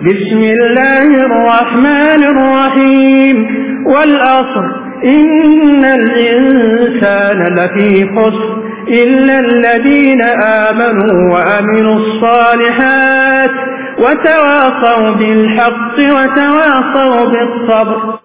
बिस्मिल्लाहिर रहमानिर रहीम वल-अस्र इन्नल इंसाना लफी खुस्र इल्लल्लज़ीना आमनू व अमिलुस्सालिहात व तवासौ बिल हक़्क़ि व तवासौ बिस सब्र।